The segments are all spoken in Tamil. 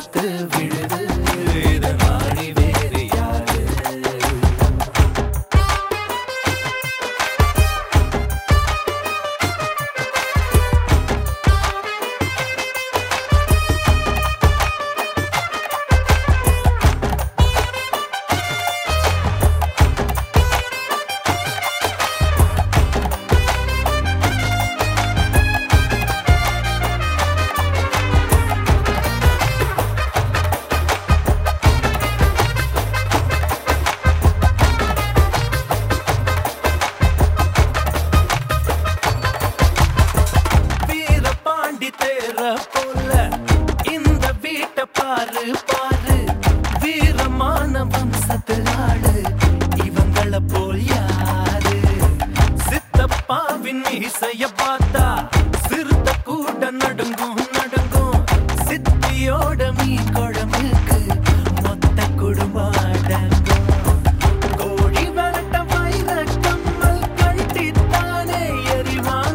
ஆலமரத்து விழுது இத நாடி வேறு யாரு போல இந்த வீட்டை பாரு பாரு வீரமான வம்சத்து ஆளு இவங்கள போல் யாரு சித்தப்பாவின் இசைய பார்த்தா சிறுத்த கூட நடுங்கும் நடுங்கும் சித்தியோட மீ குழம்புக்கு மொத்த குடும்பம் அடங்கும் கோழி வரட்ட வயிற கம்மல் கட்டித்தானே எறிவாங்க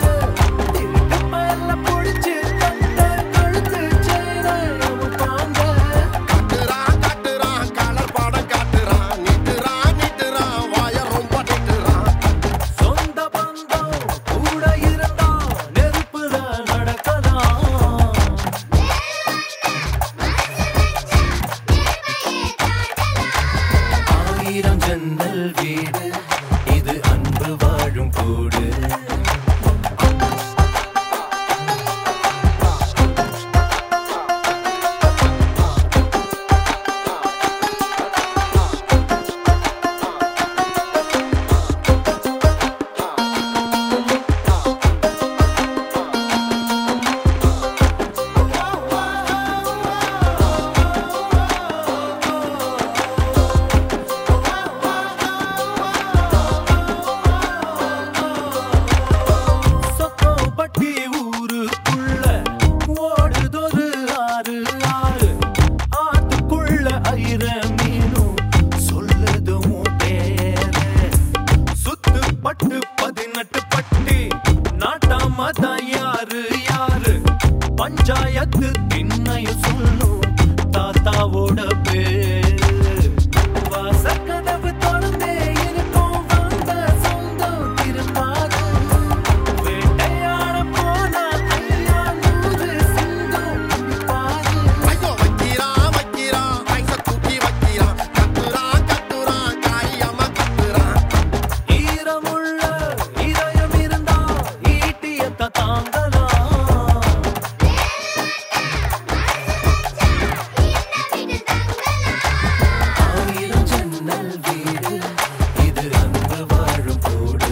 ஜன்னல் வீடு இது அன்பு வாழும் கூடு யாரு யாரு பஞ்சாயத்து திண்ணைய சொல்லும் தாத்தாவோட பேரு வாசக்கதவு தொடர்ந்தே இருக்கும் வந்த சொந்தம் திருப்பாது வேட்டையாட போன ஐயா 100 சிங்கம் பாரு ஐயோ வைக்கிறான் ஐச தூக்கி வைக்கிறான் கத்துறான் காரியமா கத்துறான் ஈரமுள்ள இதயம் இருந்தா ஈட்டியத்த தாங்கலாம் ஆயிரம் ஜன்னல் வீடு இது அன்பு வாழும் கூடு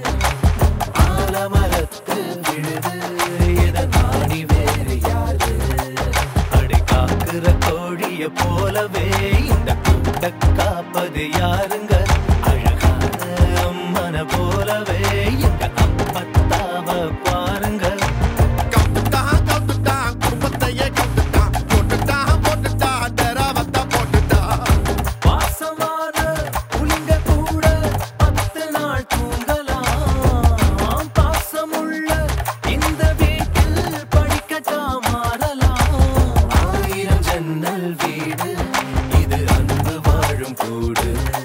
ஆலமரத்து விழுது இத நாடி வேறு யாரு அடி காக்குற கோழிய போலவே இந்த கூட்ட காப்பது யாருங்க அழகான அம்மன போலவே எங்க அப்பத்தாவ பாருங்க கவுத்துட்டான் குடும்பத்தையே கவுத்துட்டான் போட்டுட்டான் டெராவத்தா போட்டுட்டான் வாசமான புலிங்க கூட 10 நாள் தூங்கலாம் பாசமுள்ள இந்த வீட்டில் படிக்கட்டா மாறலாம் ஆயிரம் ஜன்னல் வீடு இது அன்பு வாழும் கூடு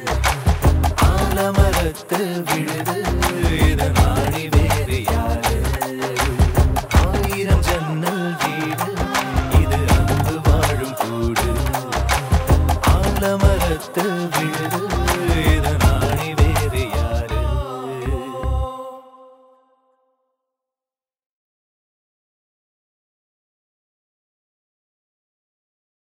ஆலமரத்து விழுது இத நாடி வேறு யாரு ஆயிரம் ஜன்னல் வீடு இது அன்பு வாழும் கூடு ஆலமரத்து விழுது இத நாடி